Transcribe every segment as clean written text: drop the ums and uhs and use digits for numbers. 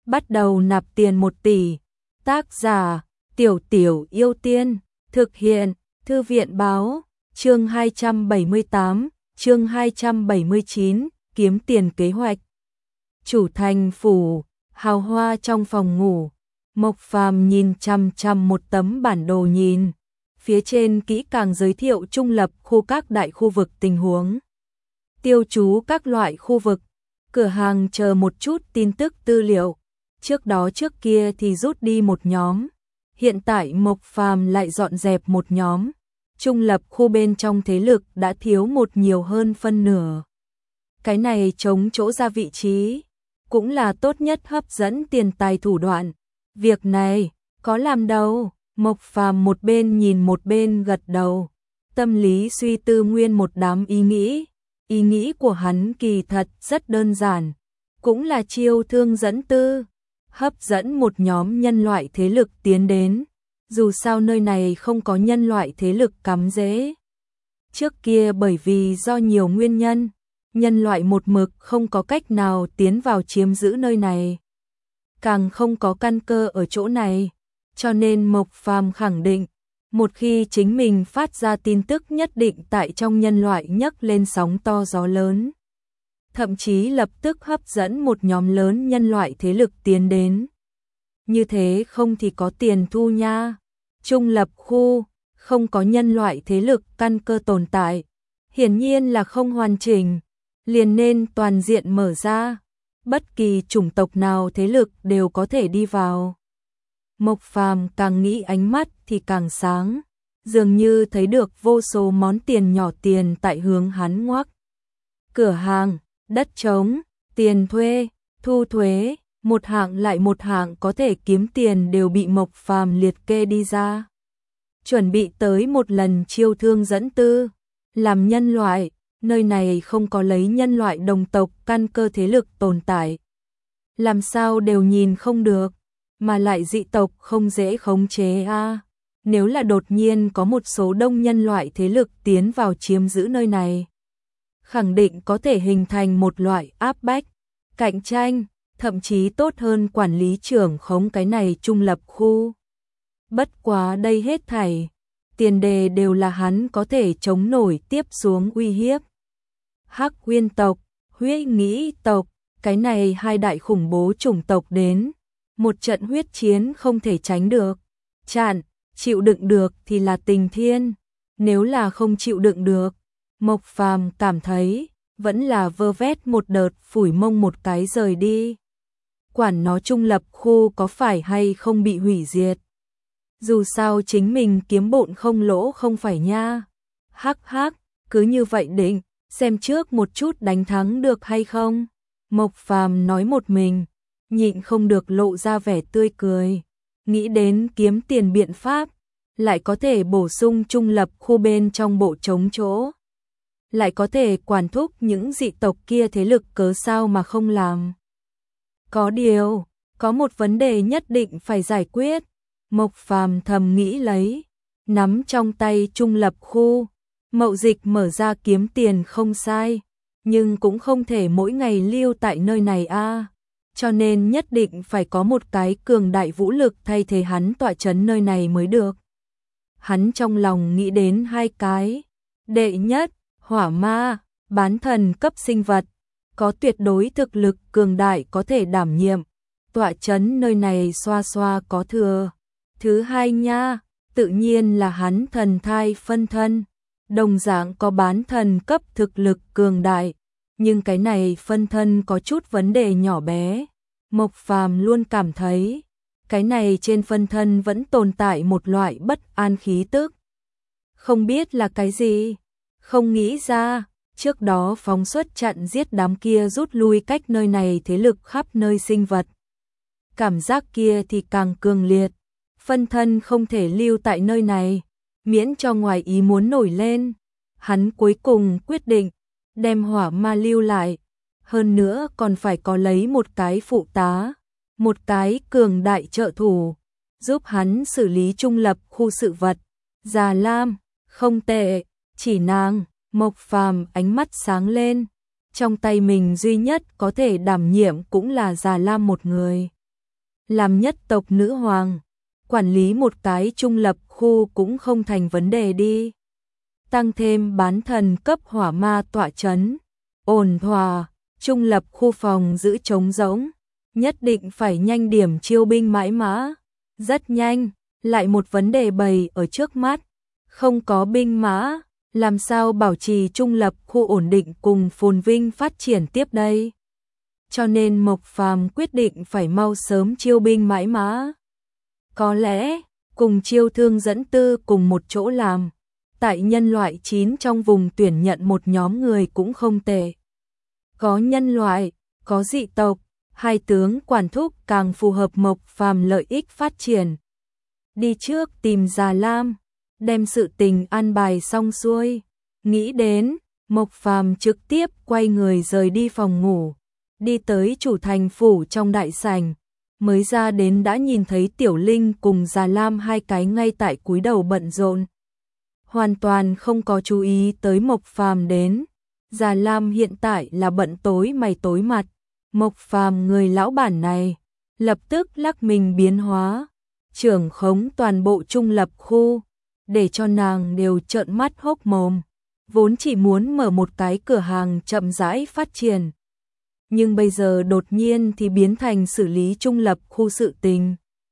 bắt đầu nạp tiền 1 tỷ. Tác giả: Tiểu Tiểu Yêu Tiên. Thực hiện: Thư viện báo. Chương 278, chương 279, kiếm tiền kế hoạch. Chủ thành phủ, hào hoa trong phòng ngủ. Mộc Phàm nhìn chằm chằm một tấm bản đồ nhìn. Phía trên kỹ càng giới thiệu trung lập khu các đại khu vực tình huống. Tiêu chú các loại khu vực, cửa hàng chờ một chút tin tức tư liệu. Trước kia thì rút đi một nhóm. Hiện tại Mộc Phàm lại dọn dẹp một nhóm. Trung lập khu bên trong thế lực đã thiếu một nhiều hơn phân nửa. Cái này chống chỗ ra vị trí, cũng là tốt nhất hấp dẫn tiền tài thủ đoạn. Việc này, có làm đâu. Mộc Phàm một bên nhìn một bên gật đầu. Tâm lý suy tư nguyên một đám ý nghĩ. Ý nghĩ của hắn kỳ thật rất đơn giản. Cũng là chiêu thương dẫn tư. Hấp dẫn một nhóm nhân loại thế lực tiến đến. Dù sao nơi này không có nhân loại thế lực cắm rễ. Trước kia bởi vì do nhiều nguyên nhân, nhân loại một mực không có cách nào tiến vào chiếm giữ nơi này. Càng không có căn cơ ở chỗ này. Cho nên Mộc Phàm khẳng định, một khi chính mình phát ra tin tức nhất định tại trong nhân loại nhấc lên sóng to gió lớn. Thậm chí lập tức hấp dẫn một nhóm lớn nhân loại thế lực tiến đến. Như thế không thì có tiền thu nha. Trung lập khu, không có nhân loại thế lực căn cơ tồn tại. Hiển nhiên là không hoàn chỉnh, liền nên toàn diện mở ra. Bất kỳ chủng tộc nào thế lực đều có thể đi vào. Mộc Phàm càng nghĩ ánh mắt thì càng sáng, dường như thấy được vô số món tiền nhỏ tiền tại hướng hắn ngoắc. Cửa hàng, đất trống, tiền thuê, thu thuế, một hạng lại một hạng có thể kiếm tiền đều bị Mộc Phàm liệt kê đi ra. Chuẩn bị tới một lần chiêu thương dẫn tư, làm nhân loại, nơi này không có lấy nhân loại đồng tộc căn cơ thế lực tồn tại. Làm sao đều nhìn không được, mà lại dị tộc không dễ khống chế a. Nếu là đột nhiên có một số đông nhân loại thế lực tiến vào chiếm giữ nơi này, khẳng định có thể hình thành một loại áp bách, cạnh tranh, thậm chí tốt hơn quản lý trưởng khống cái này trung lập khu. Bất quá đây hết thảy, tiền đề đều là hắn có thể chống nổi tiếp xuống uy hiếp. Hắc Uyên tộc, Huyết Nghĩ tộc, cái này hai đại khủng bố chủng tộc đến, một trận huyết chiến không thể tránh được. Chịu đựng được thì là tình thiên, nếu là không chịu đựng được, Mộc Phàm cảm thấy vẫn là vơ vét một đợt phủi mông một cái rời đi. Quản nó trung lập khu có phải hay không bị hủy diệt. Dù sao chính mình kiếm bộn không lỗ không phải nha. Hắc, cứ như vậy định, xem trước một chút đánh thắng được hay không. Mộc Phàm nói một mình, nhịn không được lộ ra vẻ tươi cười. Nghĩ đến kiếm tiền biện pháp, lại có thể bổ sung trung lập khu bên trong bộ trống chỗ. Lại có thể quản thúc những dị tộc kia thế lực cớ sao mà không làm. Có điều, có một vấn đề nhất định phải giải quyết. Mộc Phàm thầm nghĩ lấy, nắm trong tay trung lập khu, mậu dịch mở ra kiếm tiền không sai, nhưng cũng không thể mỗi ngày lưu tại nơi này a. Cho nên nhất định phải có một cái cường đại vũ lực thay thế hắn tọa trấn nơi này mới được. Hắn trong lòng nghĩ đến hai cái. Đệ nhất, hỏa ma, bán thần cấp sinh vật, có tuyệt đối thực lực cường đại có thể đảm nhiệm, tọa trấn nơi này xoa xoa có thừa. Thứ hai nha, tự nhiên là hắn thần thai phân thân, đồng dạng có bán thần cấp thực lực cường đại, nhưng cái này phân thân có chút vấn đề nhỏ bé. Mộc Phàm luôn cảm thấy, cái này trên phân thân vẫn tồn tại một loại bất an khí tức. Không biết là cái gì, không nghĩ ra, trước đó phóng xuất chặn giết đám kia rút lui cách nơi này thế lực khắp nơi sinh vật. Cảm giác kia thì càng cường liệt, phân thân không thể lưu tại nơi này, miễn cho ngoài ý muốn nổi lên. Hắn cuối cùng quyết định, đem hỏa ma lưu lại. Hơn nữa còn phải có lấy một cái phụ tá, một cái cường đại trợ thủ, giúp hắn xử lý trung lập khu sự vật. Già Lam, không tệ, chỉ nàng. Mộc Phàm ánh mắt sáng lên, trong tay mình duy nhất có thể đảm nhiệm cũng là Già Lam một người. làm nhất tộc nữ hoàng, quản lý một cái trung lập khu cũng không thành vấn đề đi. Tăng thêm bán thần cấp hỏa ma tọa chấn, ổn thỏa, trung lập khu phòng giữ trống rỗng, nhất định phải nhanh điểm chiêu binh mãi mã. Rất nhanh, lại một vấn đề bày ở trước mắt, không có binh mã, làm sao bảo trì trung lập khu ổn định cùng phồn vinh phát triển tiếp đây? Cho nên Mộc Phàm quyết định phải mau sớm chiêu binh mãi mã. Có lẽ, cùng chiêu thương dẫn tư cùng một chỗ làm, tại nhân loại 9 trong vùng tuyển nhận một nhóm người cũng không tệ. Có nhân loại, có dị tộc, hai tướng quản thúc càng phù hợp Mộc Phàm lợi ích phát triển. Đi trước tìm Già Lam, đem sự tình an bài xong xuôi. Nghĩ đến, Mộc Phàm trực tiếp quay người rời đi phòng ngủ, đi tới chủ thành phủ trong đại sảnh. Mới ra đến đã nhìn thấy Tiểu Linh cùng Già Lam hai cái ngay tại cúi đầu bận rộn. Hoàn toàn không có chú ý tới Mộc Phàm đến. Già Lam hiện tại là bận tối mày tối mặt. Mộc Phàm người lão bản này, lập tức lắc mình biến hóa, trưởng khống toàn bộ trung lập khu, để cho nàng đều trợn mắt hốc mồm. Vốn chỉ muốn mở một cái cửa hàng chậm rãi phát triển, nhưng bây giờ đột nhiên thì biến thành xử lý trung lập khu sự tình.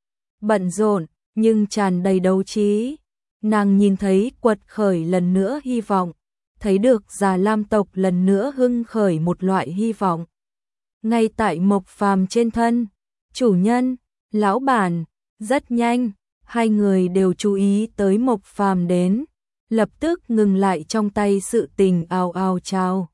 Bận rộn, nhưng tràn đầy đấu trí. Nàng nhìn thấy quật khởi lần nữa hy vọng, thấy được Già Lam tộc lần nữa hưng khởi một loại hy vọng. Ngay tại Mộc Phàm trên thân, chủ nhân, lão bản, rất nhanh, hai người đều chú ý tới Mộc Phàm đến, lập tức ngừng lại trong tay sự tình ào ào chào.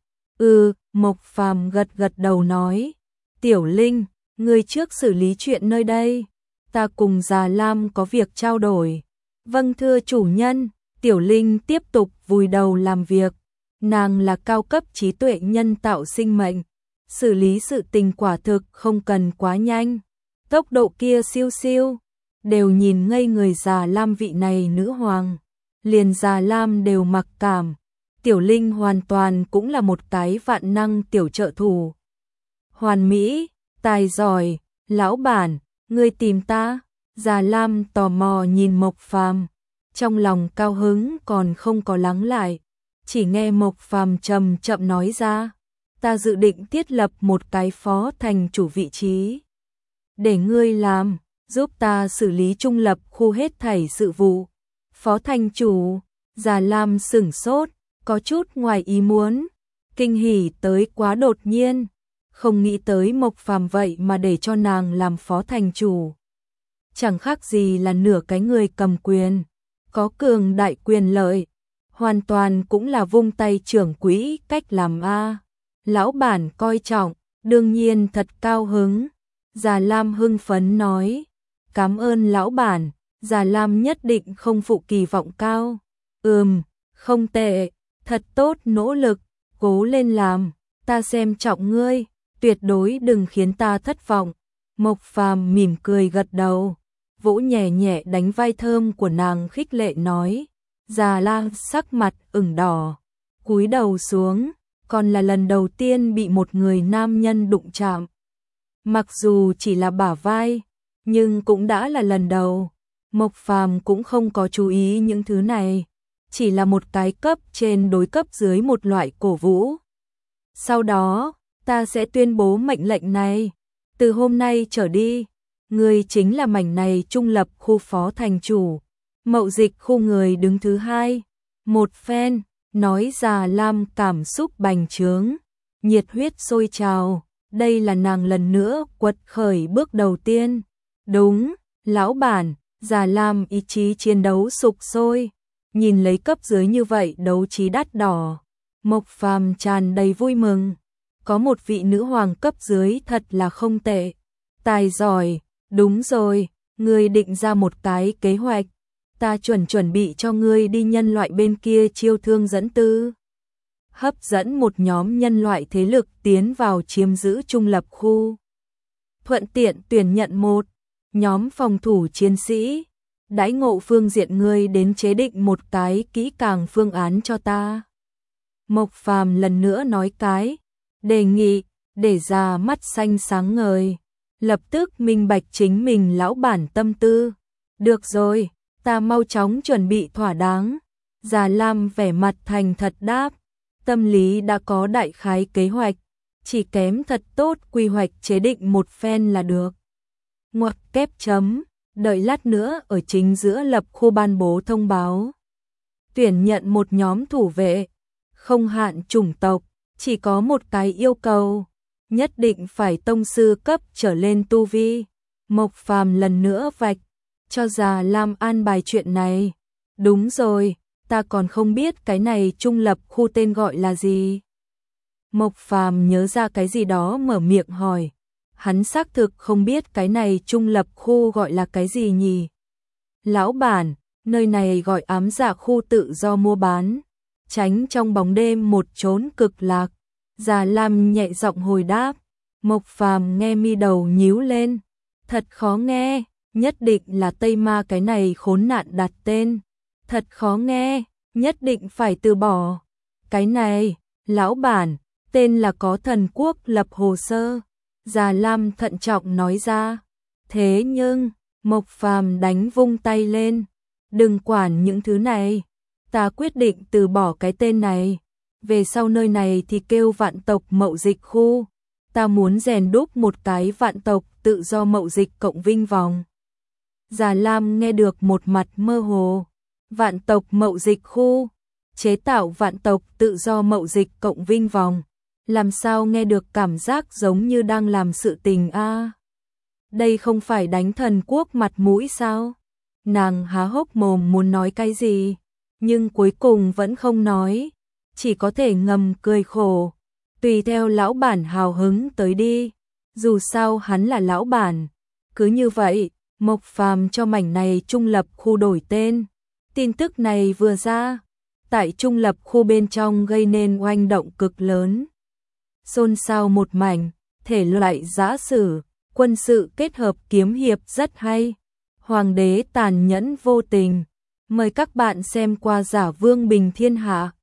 Mộc Phàm gật gật đầu nói, Tiểu Linh, ngươi trước xử lý chuyện nơi đây, ta cùng Già Lam có việc trao đổi. Vâng thưa chủ nhân. Tiểu Linh tiếp tục vùi đầu làm việc, nàng là cao cấp trí tuệ nhân tạo sinh mệnh, xử lý sự tình quả thực không cần quá nhanh, tốc độ kia siêu siêu, đều nhìn ngây người Già Lam vị này nữ hoàng, liền Già Lam đều mặc cảm. Tiểu Linh hoàn toàn cũng là một cái vạn năng tiểu trợ thủ. Hoàn mỹ, tài giỏi, lão bản, ngươi tìm ta? Già Lam tò mò nhìn Mộc Phàm, trong lòng cao hứng còn không có lắng lại, chỉ nghe Mộc Phàm chậm chậm nói ra, ta dự định thiết lập một cái phó thành chủ vị trí, để ngươi làm, giúp ta xử lý trung lập khu hết thảy sự vụ. Phó thành chủ? Già Lam sửng sốt, có chút ngoài ý muốn, kinh hỉ tới quá đột nhiên, không nghĩ tới Mộc Phàm vậy mà để cho nàng làm phó thành chủ. Chẳng khác gì là nửa cái người cầm quyền, có cường đại quyền lợi, hoàn toàn cũng là vung tay trưởng quỹ cách làm a. Lão bản coi trọng, đương nhiên thật cao hứng. Già Lam hưng phấn nói, cảm ơn lão bản. Già Lam nhất định không phụ kỳ vọng cao. Không tệ, thật tốt, nỗ lực, cố lên làm, ta xem trọng ngươi, tuyệt đối đừng khiến ta thất vọng. Mộc Phàm mỉm cười gật đầu, vỗ nhẹ nhẹ đánh vai thơm của nàng khích lệ nói. Già Lam sắc mặt ửng đỏ, cúi đầu xuống, còn là lần đầu tiên bị một người nam nhân đụng chạm. Mặc dù chỉ là bả vai, nhưng cũng đã là lần đầu. Mộc Phàm cũng không có chú ý những thứ này, chỉ là một cái cấp trên đối cấp dưới một loại cổ vũ. Sau đó, ta sẽ tuyên bố mệnh lệnh này, từ hôm nay trở đi, ngươi chính là mảnh này trung lập khu phó thành chủ, mậu dịch khu người đứng thứ hai. Một phen, nói Già Lam cảm xúc bành trướng, nhiệt huyết sôi trào, đây là nàng lần nữa quật khởi bước đầu tiên. Đúng, lão bản. Già Lam ý chí chiến đấu sục sôi, nhìn lấy cấp dưới như vậy đấu trí đắt đỏ, Mộc Phàm tràn đầy vui mừng, có một vị nữ hoàng cấp dưới thật là không tệ, tài giỏi. Đúng rồi, ngươi định ra một cái kế hoạch, ta chuẩn bị cho ngươi đi nhân loại bên kia chiêu thương dẫn tư, hấp dẫn một nhóm nhân loại thế lực tiến vào chiếm giữ trung lập khu, thuận tiện tuyển nhận một nhóm phòng thủ chiến sĩ, đãi ngộ phương diện ngươi đến chế định một cái kỹ càng phương án cho ta. Mộc Phàm lần nữa nói cái đề nghị, để ra mắt xanh sáng ngời, lập tức minh bạch chính mình lão bản tâm tư. Được rồi, ta mau chóng chuẩn bị thỏa đáng. Già Lam vẻ mặt thành thật đáp, tâm lý đã có đại khái kế hoạch, chỉ kém thật tốt quy hoạch chế định một phen là được. Ngoặc kép chấm, đợi lát nữa ở chính giữa lập khu ban bố thông báo. Tuyển nhận một nhóm thủ vệ, không hạn chủng tộc, chỉ có một cái yêu cầu, nhất định phải tông sư cấp trở lên tu vi. Mộc Phàm lần nữa vạch cho Già Lam an bài chuyện này. Đúng rồi, ta còn không biết cái này trung lập khu tên gọi là gì. Mộc Phàm nhớ ra cái gì đó mở miệng hỏi. Hắn xác thực không biết cái này trung lập khu gọi là cái gì nhỉ. Lão bản, nơi này gọi ám dạ khu tự do mua bán, tránh trong bóng đêm một chốn cực lạc. Già Lam nhẹ giọng hồi đáp. Mộc Phàm nghe mi đầu nhíu lên. Thật khó nghe, nhất định là Tây Ma cái này khốn nạn đặt tên. Thật khó nghe, nhất định phải từ bỏ. Cái này, lão bản, tên là có thần quốc lập hồ sơ. Già Lam thận trọng nói ra. Thế nhưng, Mộc Phàm đánh vung tay lên. Đừng quản những thứ này, ta quyết định từ bỏ cái tên này. Về sau nơi này thì kêu vạn tộc mậu dịch khu. Ta muốn rèn đúc một cái vạn tộc tự do mậu dịch cộng vinh vòng. Già Lam nghe được một mặt mơ hồ. Vạn tộc mậu dịch khu, chế tạo vạn tộc tự do mậu dịch cộng vinh vòng. Làm sao nghe được cảm giác giống như đang làm sự tình a? Đây không phải đánh thần quốc mặt mũi sao? Nàng há hốc mồm muốn nói cái gì, nhưng cuối cùng vẫn không nói, chỉ có thể ngầm cười khổ. Tùy theo lão bản hào hứng tới đi, dù sao hắn là lão bản. Cứ như vậy, Mộc Phàm cho mảnh này trung lập khu đổi tên. Tin tức này vừa ra, tại trung lập khu bên trong gây nên oanh động cực lớn. Xôn xao một mảnh, thể loại giã sử, quân sự kết hợp kiếm hiệp rất hay. Hoàng đế tàn nhẫn vô tình. Mời các bạn xem qua Giả Vương Bình Thiên Hạ.